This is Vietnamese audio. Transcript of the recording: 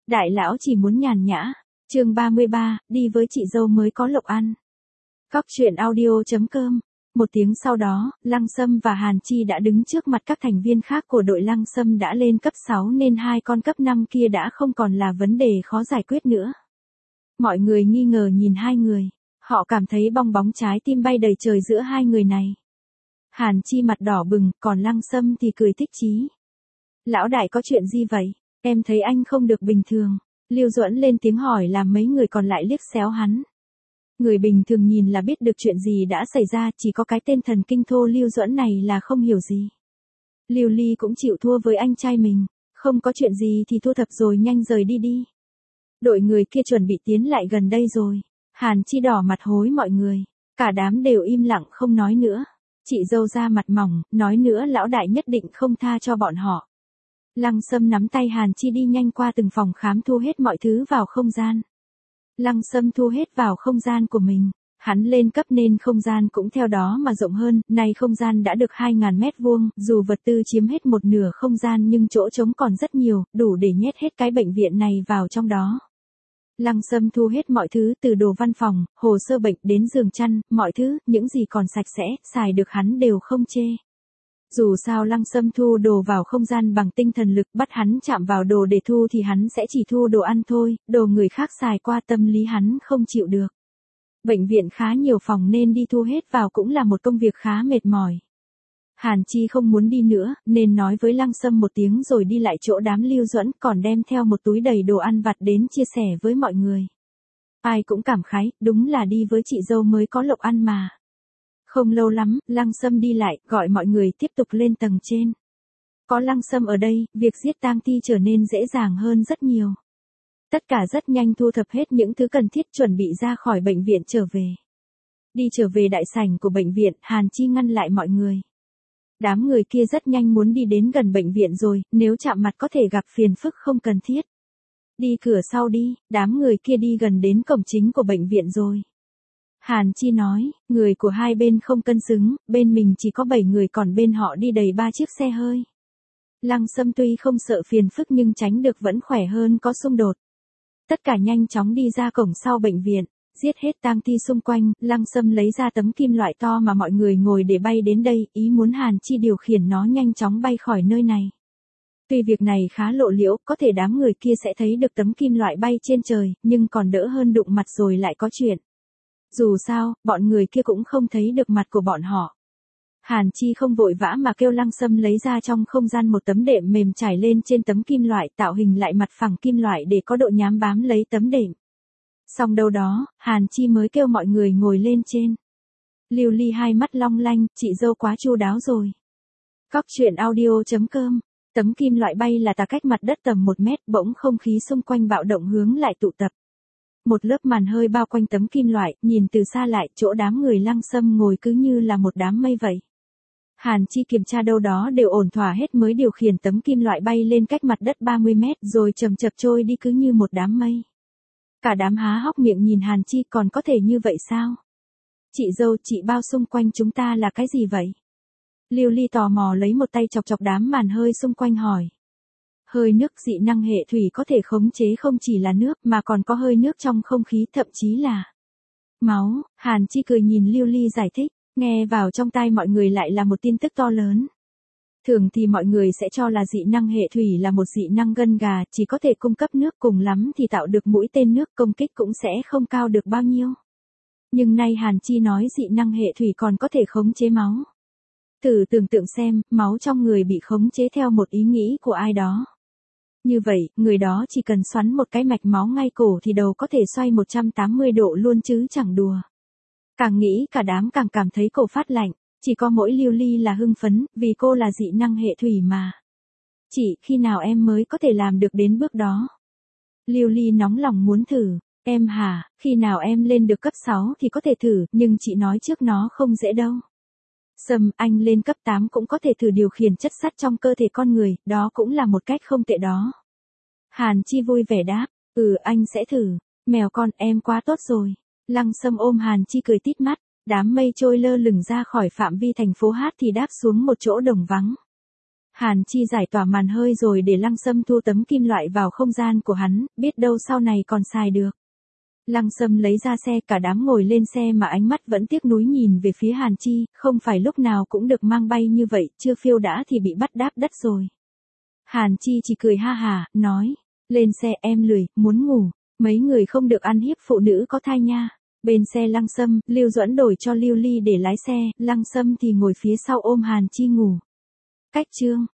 Đại lão chỉ muốn nhàn nhã. Chương 33, đi với chị dâu mới có lộc ăn. Cóc truyện audio.com. Một tiếng sau đó, Lăng Sâm và Hàn Chi đã đứng trước mặt các thành viên khác của đội. Lăng Sâm đã lên cấp 6 nên hai con cấp 5 kia đã không còn là vấn đề khó giải quyết nữa. Mọi người nghi ngờ nhìn hai người. Họ cảm thấy bong bóng trái tim bay đầy trời giữa hai người này. Hàn Chi mặt đỏ bừng, còn Lăng Sâm thì cười thích chí. Lão đại có chuyện gì vậy? Em thấy anh không được bình thường. Lưu Duẫn lên tiếng hỏi làm mấy người còn lại liếc xéo hắn. Người bình thường nhìn là biết được chuyện gì đã xảy ra, chỉ có cái tên thần kinh thô Lưu Duẫn này là không hiểu gì. Lưu Ly cũng chịu thua với anh trai mình. Không có chuyện gì thì thu thập rồi nhanh rời đi đi. Đội người kia chuẩn bị tiến lại gần đây rồi. Hàn Chi đỏ mặt hối mọi người. Cả đám đều im lặng không nói nữa. Chị dâu ra mặt mỏng, nói nữa lão đại nhất định không tha cho bọn họ. Lăng Sâm nắm tay Hàn Chi đi nhanh qua từng phòng khám thu hết mọi thứ vào không gian. Lăng Sâm thu hết vào không gian của mình. Hắn lên cấp nên không gian cũng theo đó mà rộng hơn, nay không gian đã được 2.000 mét vuông, dù vật tư chiếm hết một nửa không gian nhưng chỗ trống còn rất nhiều, đủ để nhét hết cái bệnh viện này vào trong đó. Lăng Sâm thu hết mọi thứ từ đồ văn phòng, hồ sơ bệnh đến giường chăn, mọi thứ, những gì còn sạch sẽ, xài được hắn đều không chê. Dù sao Lăng Sâm thu đồ vào không gian bằng tinh thần lực, bắt hắn chạm vào đồ để thu thì hắn sẽ chỉ thu đồ ăn thôi, đồ người khác xài qua tâm lý hắn không chịu được. Bệnh viện khá nhiều phòng nên đi thu hết vào cũng là một công việc khá mệt mỏi. Hàn Chi không muốn đi nữa, nên nói với Lăng Sâm một tiếng rồi đi lại chỗ đám Lưu Duẫn, còn đem theo một túi đầy đồ ăn vặt đến chia sẻ với mọi người. Ai cũng cảm khái, đúng là đi với chị dâu mới có lộc ăn mà. Không lâu lắm, Lăng Sâm đi lại, gọi mọi người tiếp tục lên tầng trên. Có Lăng Sâm ở đây, việc giết tang thi trở nên dễ dàng hơn rất nhiều. Tất cả rất nhanh thu thập hết những thứ cần thiết chuẩn bị ra khỏi bệnh viện trở về. Đi trở về đại sảnh của bệnh viện, Hàn Chi ngăn lại mọi người. Đám người kia rất nhanh muốn đi đến gần bệnh viện rồi, nếu chạm mặt có thể gặp phiền phức không cần thiết. Đi cửa sau đi, đám người kia đi gần đến cổng chính của bệnh viện rồi. Hàn Chi nói, người của hai bên không cân xứng, bên mình chỉ có 7 người còn bên họ đi đầy 3 chiếc xe hơi. Lăng Sâm tuy không sợ phiền phức nhưng tránh được vẫn khỏe hơn có xung đột. Tất cả nhanh chóng đi ra cổng sau bệnh viện, giết hết tang thi xung quanh, Lăng Sâm lấy ra tấm kim loại to mà mọi người ngồi để bay đến đây, ý muốn Hàn Chi điều khiển nó nhanh chóng bay khỏi nơi này. Tuy việc này khá lộ liễu, có thể đám người kia sẽ thấy được tấm kim loại bay trên trời, nhưng còn đỡ hơn đụng mặt rồi lại có chuyện. Dù sao, bọn người kia cũng không thấy được mặt của bọn họ. Hàn Chi không vội vã mà kêu Lăng Sâm lấy ra trong không gian một tấm đệm mềm trải lên trên tấm kim loại, tạo hình lại mặt phẳng kim loại để có độ nhám bám lấy tấm đệm. Xong đâu đó, Hàn Chi mới kêu mọi người ngồi lên trên. Lưu Ly hai mắt long lanh, chị dâu quá chu đáo rồi. Cóc truyện audio.com. Tấm kim loại bay là tà cách mặt đất tầm 1 mét, bỗng không khí xung quanh bạo động hướng lại tụ tập. Một lớp màn hơi bao quanh tấm kim loại, nhìn từ xa lại, chỗ đám người Lăng Sâm ngồi cứ như là một đám mây vậy. Hàn Chi kiểm tra đâu đó đều ổn thỏa hết mới điều khiển tấm kim loại bay lên cách mặt đất 30 mét rồi chậm chậm trôi đi cứ như một đám mây. Cả đám há hốc miệng nhìn Hàn Chi, còn có thể như vậy sao? Chị dâu, chị bao xung quanh chúng ta là cái gì vậy? Lưu Ly tò mò lấy một tay chọc chọc đám màn hơi xung quanh hỏi. Hơi nước dị năng hệ thủy có thể khống chế không chỉ là nước mà còn có hơi nước trong không khí, thậm chí là máu. Hàn Chi cười nhìn Lưu Ly giải thích, nghe vào trong tai mọi người lại là một tin tức to lớn. Thường thì mọi người sẽ cho là dị năng hệ thủy là một dị năng gân gà, chỉ có thể cung cấp nước, cùng lắm thì tạo được mũi tên nước, công kích cũng sẽ không cao được bao nhiêu. Nhưng nay Hàn Chi nói dị năng hệ thủy còn có thể khống chế máu. Thử tưởng tượng xem, máu trong người bị khống chế theo một ý nghĩ của ai đó. Như vậy, người đó chỉ cần xoắn một cái mạch máu ngay cổ thì đầu có thể xoay 180 độ luôn chứ chẳng đùa. Càng nghĩ cả đám càng cảm thấy cổ phát lạnh, chỉ có mỗi Lưu Ly là hưng phấn, vì cô là dị năng hệ thủy mà. Chị, khi nào em mới có thể làm được đến bước đó? Lưu Ly nóng lòng muốn thử, em hả, khi nào em lên được cấp 6 thì có thể thử, nhưng chị nói trước nó không dễ đâu. Sâm, anh lên cấp 8 cũng có thể thử điều khiển chất sắt trong cơ thể con người, đó cũng là một cách không tệ đó. Hàn Chi vui vẻ đáp, anh sẽ thử, mèo con em quá tốt rồi. Lăng Sâm ôm Hàn Chi cười tít mắt, đám mây trôi lơ lửng ra khỏi phạm vi thành phố Hát thì đáp xuống một chỗ đồng vắng. Hàn Chi giải tỏa màn hơi rồi để Lăng Sâm thu tấm kim loại vào không gian của hắn, biết đâu sau này còn xài được. Lăng Sâm lấy ra xe, cả đám ngồi lên xe mà ánh mắt vẫn tiếc nuối nhìn về phía Hàn Chi, không phải lúc nào cũng được mang bay như vậy, chưa phiêu đã thì bị bắt đáp đất rồi. Hàn Chi chỉ cười ha hả, nói, lên xe em lười, muốn ngủ, mấy người không được ăn hiếp phụ nữ có thai nha. Bên xe Lăng Sâm, Lưu Duẫn đổi cho Lưu Ly để lái xe, Lăng Sâm thì ngồi phía sau ôm Hàn Chi ngủ. Cách chương